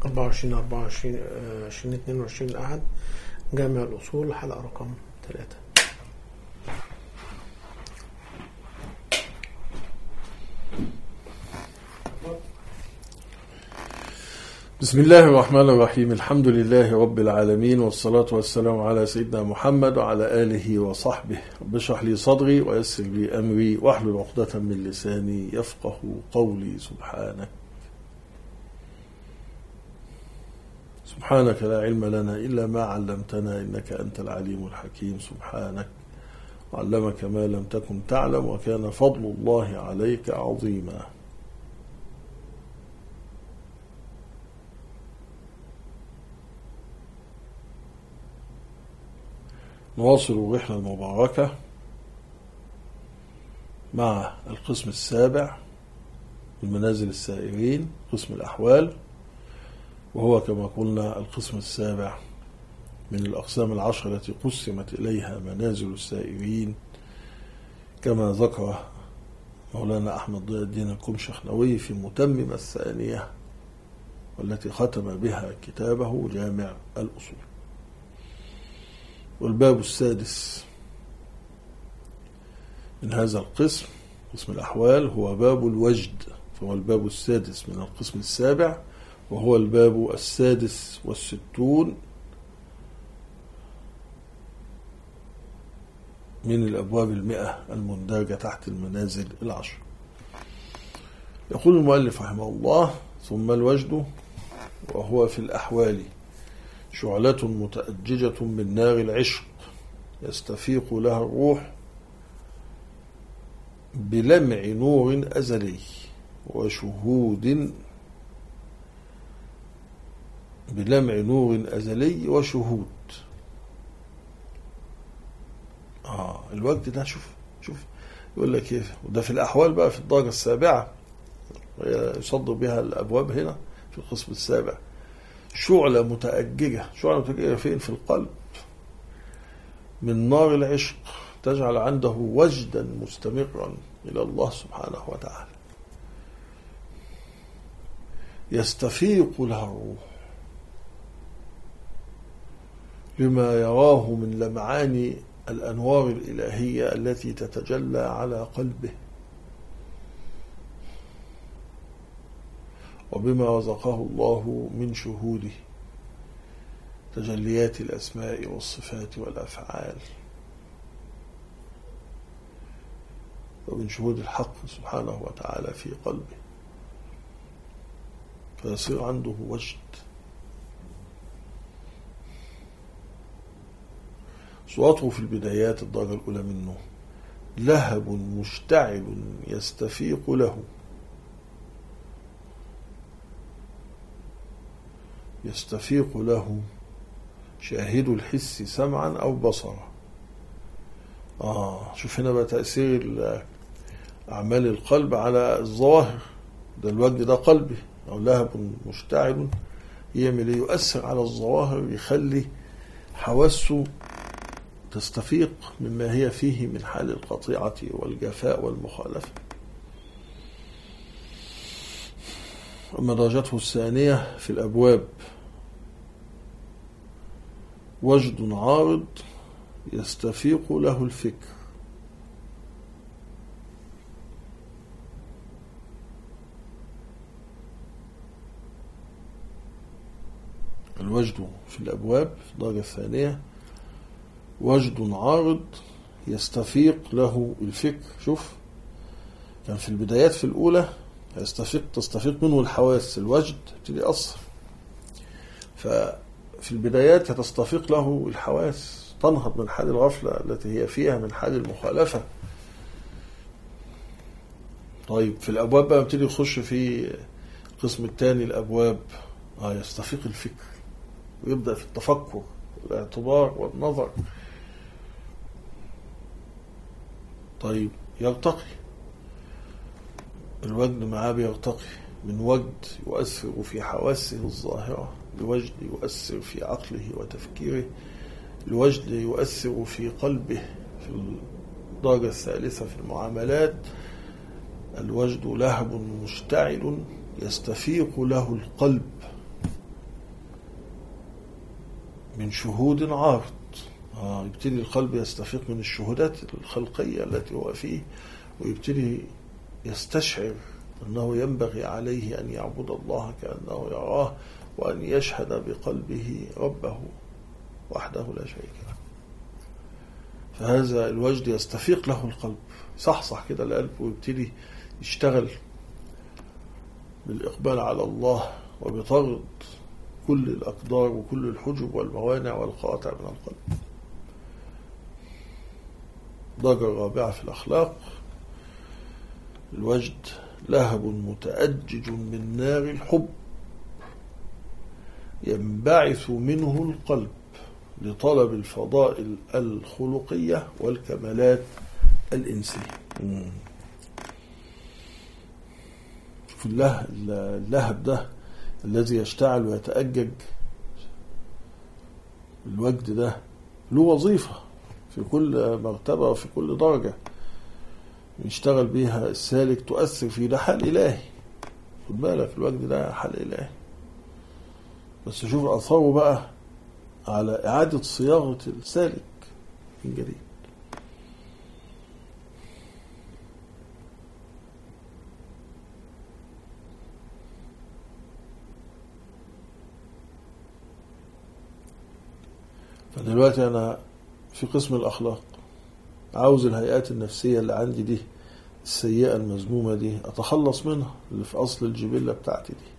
24 22 أحد، جامع الأصول، حلقة رقم 3. بسم الله الرحمن الرحيم. الحمد لله رب العالمين، والصلاة والسلام على سيدنا محمد وعلى آله وصحبه. رب اشرح لي صدري ويسر لي أمري واحلل عقدة من لساني يفقه قولي. سبحانك لا علم لنا إلا ما علمتنا إنك أنت العليم الحكيم. سبحانك وعلمك ما لم تكن تعلم وكان فضل الله عليك عظيما. نواصل الرحلة المباركة مع القسم السابع من منازل السائرين، قسم الأحوال، وهو كما قلنا القسم السابع من الأقسام 10 التي قسمت إليها منازل السائرين، كما ذكر مولانا أحمد ضياء الدين الكمشخنوي في متممة الثانية، والتي ختم بها كتابه جامع الأصول. والباب السادس من هذا القسم، قسم الأحوال، هو باب الوجد، فهو الباب السادس من القسم السابع، وهو الباب 66 من الأبواب 100 المندرجة تحت المنازل 10. يقول المؤلف رحمه الله: ثم الوجد وهو في الأحوال شعلة متأججة من نار العشق يستفيق لها الروح بلمع نور أزلي وشهود الوجد ده شوف يقول لك كيف، وده في الأحوال بقى في الدرجة السابعة يصدر بها الأبواب هنا في القسم السابع. شعلة متأججة فين؟ في القلب، من نار العشق، تجعل عنده وجدا مستمرا إلى الله سبحانه وتعالى، يستفيق لها الروح لما يراه من لمعان الأنوار الإلهية التي تتجلى على قلبه، وبما رزقه الله من شهوده تجليات الأسماء والصفات والأفعال، ومن شهود الحق سبحانه وتعالى في قلبه، فيصير عنده وجد. صوته في البدايات الدرجة الأولى منه لهب مشتعل يستفيق له شاهد الحس سمعا أو بصرا. شوف هنا بقى تأثير أعمال القلب على الظواهر. ده الوجد ده قلبي أو لهب مشتعل يعمل يؤثر على الظواهر، يخلي حواسه تستفيق مما هي فيه من حال القطيعة والجفاء والمخالفة. أما درجته الثانية في الأبواب وجد عارض يستفيق له الفكر. الوجد في الأبواب في الدرجة الثانية وجد عارض يستفيق له الفكر. شوف، كان في البدايات في الأولى تستفيق منه الحواس، الوجد تبتدي أصر، ففي البدايات تستفيق له الحواس، تنهض من حال الغفلة التي هي فيها من حال المخالفة. طيب في الأبواب بقى نبتدي يخش في القسم الثاني الأبواب يستفيق الفكر، ويبدأ في التفكر والاعتبار والنظر. طيب يرتقي الوجد معاه، بيرتقي من وجد يؤثر في حواسه الظاهرة لوجد يؤثر في عقله وتفكيره، الوجد يؤثر في قلبه في الدرجة الثالثة في المعاملات. الوجد لهب مشتعل يستفيق له القلب من شهود عارض. يبتدي القلب يستفيق من الشهودات الخلقية التي هو فيه، ويبتدي يستشعر أنه ينبغي عليه أن يعبد الله كأنه يراه، وأن يشهد بقلبه ربه وحده لا شريك له. فهذا الوجد يستفيق له القلب، صحصح كده القلب، ويبتدي يشتغل بالإقبال على الله وبطرد كل الأقدار وكل الحجب والموانع والقواطع من القلب. درجة الرابعة في الأخلاق: الوجد لهب متأجج من نار الحب ينبعث منه القلب لطلب الفضائل الخلقية والكمالات الإنسية. شوف اللهب ده الذي يشتعل ويتأجج، الوجد ده له وظيفة في كل مرتبة وفي كل درجة يشتغل بيها السالك تؤثر في ده حال إلهي. خد بالك الوجد ده حال إلهي، بس شوف أثاره بقى على إعادة صياغة السالك من جديد. فدلوقتي أنا في قسم الأخلاق عاوز الهيئات النفسية اللي عندي دي السيئة المذمومة دي أتخلص منها، اللي في أصل الجبلة بتاعتي دي.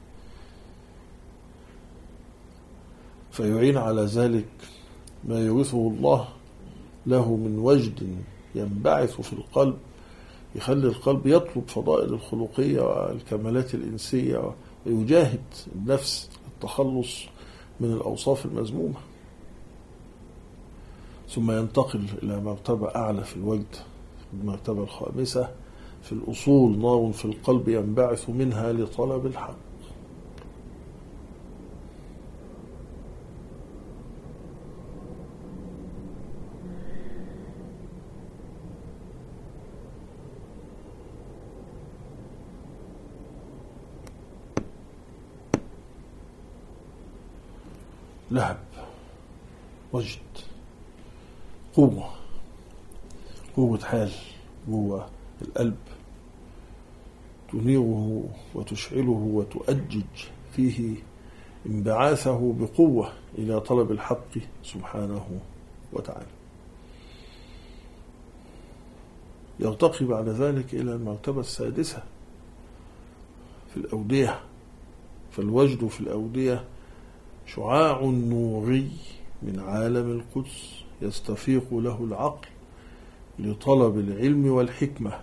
فيعين على ذلك ما يورثه الله له من وجد ينبعث في القلب، يخلي القلب يطلب فضائل الخلقية والكمالات الإنسية، ويجاهد النفس التخلص من الأوصاف المذمومة. ثم ينتقل إلى مرتبة أعلى في الوجد، المرتبة الخامسة في الأصول: نار في القلب ينبعث منها لطلب الحق. لهب، وجد، قوة حال جوه القلب تنيره وتشعله وتؤجج فيه انبعاثه بقوة إلى طلب الحق سبحانه وتعالى. يرتقي بعد ذلك إلى المرتبة السادسة في الأودية. فالوجد في الأودية شعاع نوري من عالم القدس يستفيق له العقل لطلب العلم والحكمة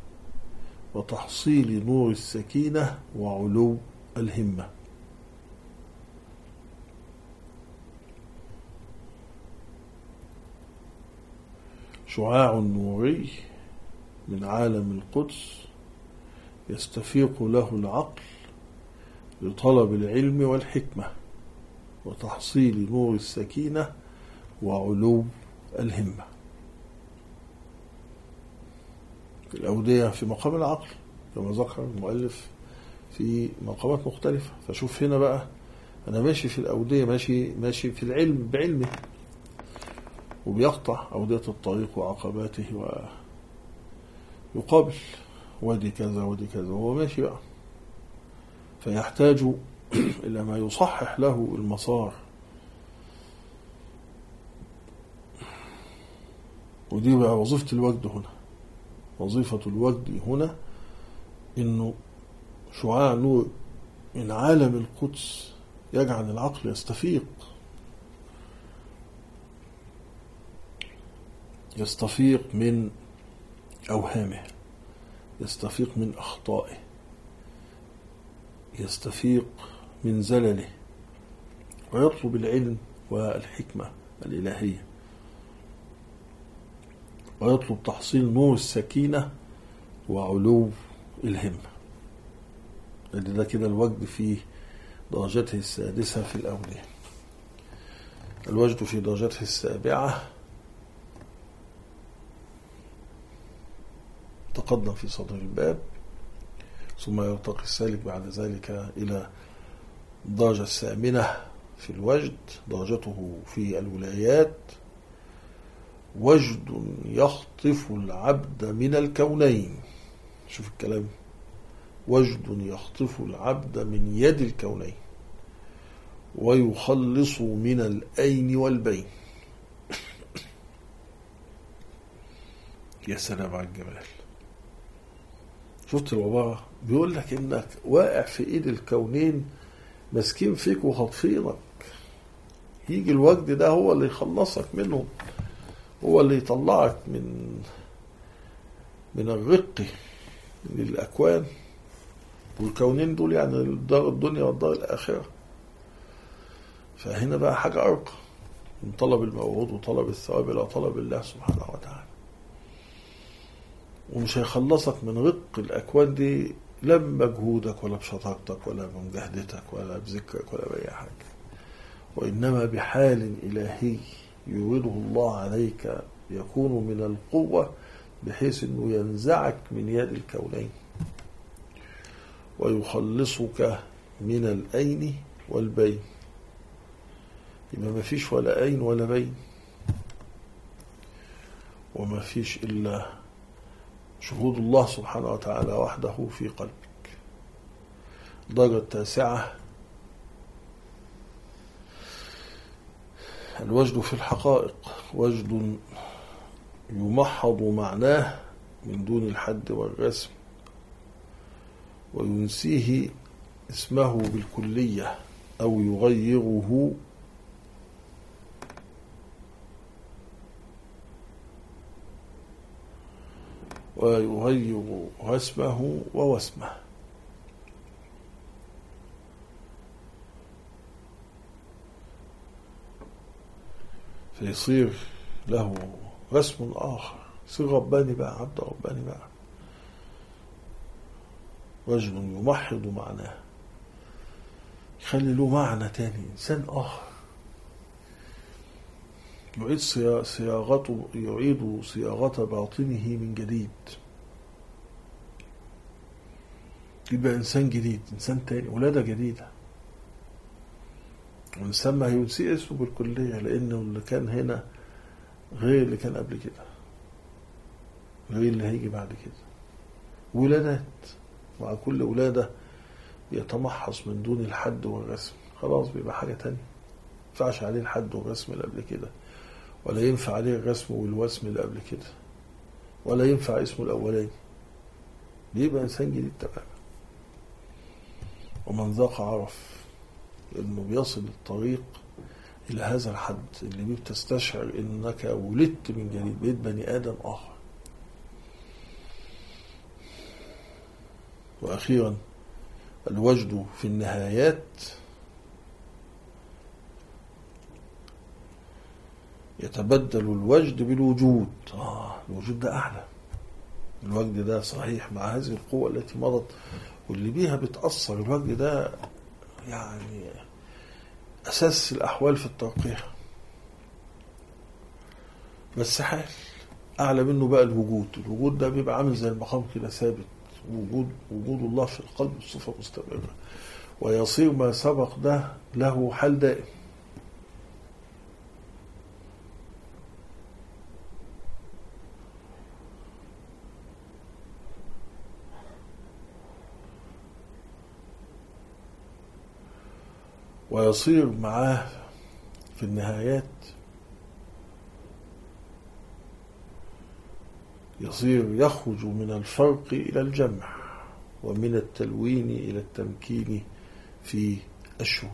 وتحصيل نور السكينة وعلو الهمة. شعاع نوري من عالم القدس يستفيق له العقل لطلب العلم والحكمة وتحصيل نور السكينة وعلو الهمة. الأودية في مقام العقل كما ذكر المؤلف في مقامات مختلفة. فشوف هنا بقى أنا ماشي في الأودية، ماشي في العلم بعلمه، وبيقطع أودية الطريق وعقباته ويقابل وادي كذا وادي كذا وهو ماشي بقى، فيحتاج إلى ما يصحح له المسار. ودي بقى وظيفة الوجد هنا. وظيفة الوجد هنا إنه شعاع نور من عالم القدس يجعل العقل يستفيق من أوهامه، يستفيق من أخطائه، يستفيق من زلله، ويطلب العلم والحكمة الإلهية، ويطلب تحصيل نور السكينة وعلو الهمة. ده كده الوجد في درجته السادسة في الأولية. الوجد في درجته السابعة تقدم في صدر الباب، ثم يرتقي السالك بعد ذلك إلى الدرجة الثامنة في الوجد، درجته في الولايات، وجد يخطف العبد من الكونين. شوف الكلام، وجد يخطف العبد من يد الكونين ويخلص من الأين والبين. يا سلام على الجمال. شفت العبارة؟ بيقول لك انك واقع في ايد الكونين ماسكين فيك وخاطفينك، يجي الوجد ده هو اللي يخلصك منهم، هو اللي يطلعك من الرق للأكوان. والكونين دول يعني الدار الدنيا والدار الآخرة. فهنا بقى حاجة أرقى من طلب الموعود وطلب الثواب إلى طلب الله سبحانه وتعالى. ومش هيخلصك من رق الأكوان دي لا بمجهودك ولا بشطارتك ولا بمجاهدتك ولا بذكرك ولا بأي حاجة، وإنما بحال إلهي يريده الله عليك يكون من القوة بحيث أنه ينزعك من يد الكونين ويخلصك من الأين والبين. يبقى ما فيش ولا أين ولا بين، وما فيش إلا شهود الله سبحانه وتعالى وحده في قلبك. الدرجة التاسعة الوجد في الحقائق، وجد يمحض معناه من دون الحد والرسم وينسيه اسمه بالكلية أو يغيره ويغير رسمه ووسمه. فيصير له رسم آخر، يصير رباني بقى، عبد رباني بقى. رجل يمحض معناه، يخلي له معنى تاني، إنسان آخر، يعيد صياغة باطنه من جديد، يبقى إنسان جديد، إنسان تاني، ولادة جديدة. وإنسان ما هينسي اسمه بالكلية، لأنه اللي كان هنا غير اللي كان قبل كده، غير اللي هيجي بعد كده. ولادات، مع كل ولادة يتمحص من دون الحد والرسم، خلاص بيبقى حاجة تانية. ما ينفعش عليه الحد والرسم اللي قبل كده، ولا ينفع عليه الرسم والوسم اللي قبل كده، ولا ينفع اسمه الأولاني. بيبقى إنسان جديد تماما. ومن ذاق عرف إنه بيصل الطريق إلى هذا الحد اللي بيه بتستشعر إنك ولدت من جديد، بقيت بني آدم آخر. وأخيرا الوجد في النهايات، يتبدل الوجد بالوجود. الوجود ده أعلى، الوجد ده صحيح مع هذه القوة التي مضت واللي بيها بتأثر. الوجد ده يعني أساس الأحوال في الترقية، بس حال أعلى منه بقى الوجود. الوجود ده بيبقى عامل زي المقام كده ثابت، وجود الله في القلب بصفة مستمرة، ويصير ما سبق ده له حال دائم. ويصير معاه في النهايات، يصير يخرج من الفرق إلى الجمع، ومن التلوين إلى التمكين في الشهود.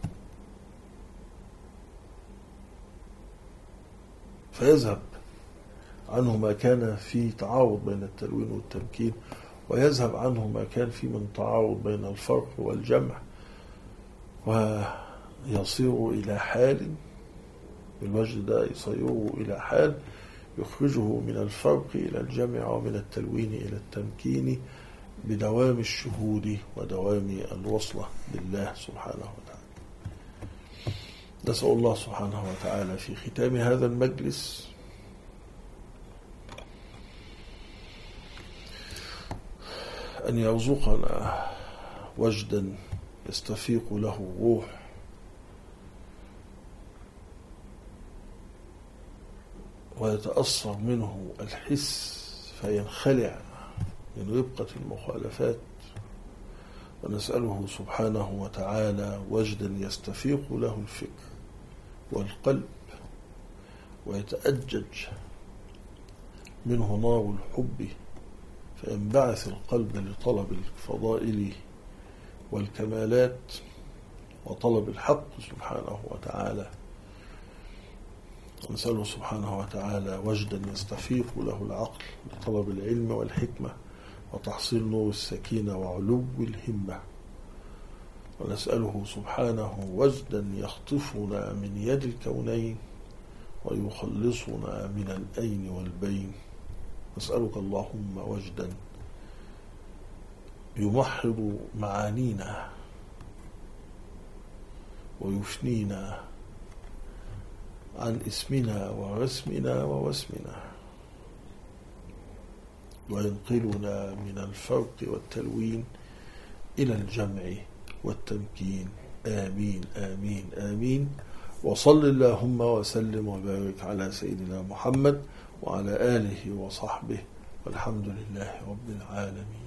فيذهب عنه ما كان في تعارض بين التلوين والتمكين، ويذهب عنه ما كان في من تعارض بين الفرق والجمع، ويصير إلى حال، بالوجه ده يصيره إلى حال يخرجه من الفرق إلى الجمع ومن التلوين إلى التمكين بدوام الشهود ودوام الوصلة بالله سبحانه وتعالى. نسأل الله سبحانه وتعالى في ختام هذا المجلس أن يرزقنا وجدا يستفيق له الروح ويتأثر منه الحس فينخلع من ربقة المخالفات، ونسأله سبحانه وتعالى وجدا يستفيق له الفكر والقلب ويتأجج منه نار الحب، فينبعث القلب لطلب الفضائل والكمالات وطلب الحق سبحانه وتعالى. ونسأله سبحانه وتعالى وجدا يستفيق له العقل لطلب العلم والحكمة وتحصيل نور السكينة وعلو الهمة. ونسأله سبحانه وجدا يخطفنا من يد الكونين ويخلصنا من الأين والبين. نسألك اللهم وجدا يمحض معانينا ويفنينا عن اسمنا ورسمنا ووسمنا، وينقلنا من الفرق والتلوين إلى الجمع والتمكين. آمين آمين آمين. وصل اللهم وسلم وبارك على سيدنا محمد وعلى آله وصحبه، والحمد لله رب العالمين.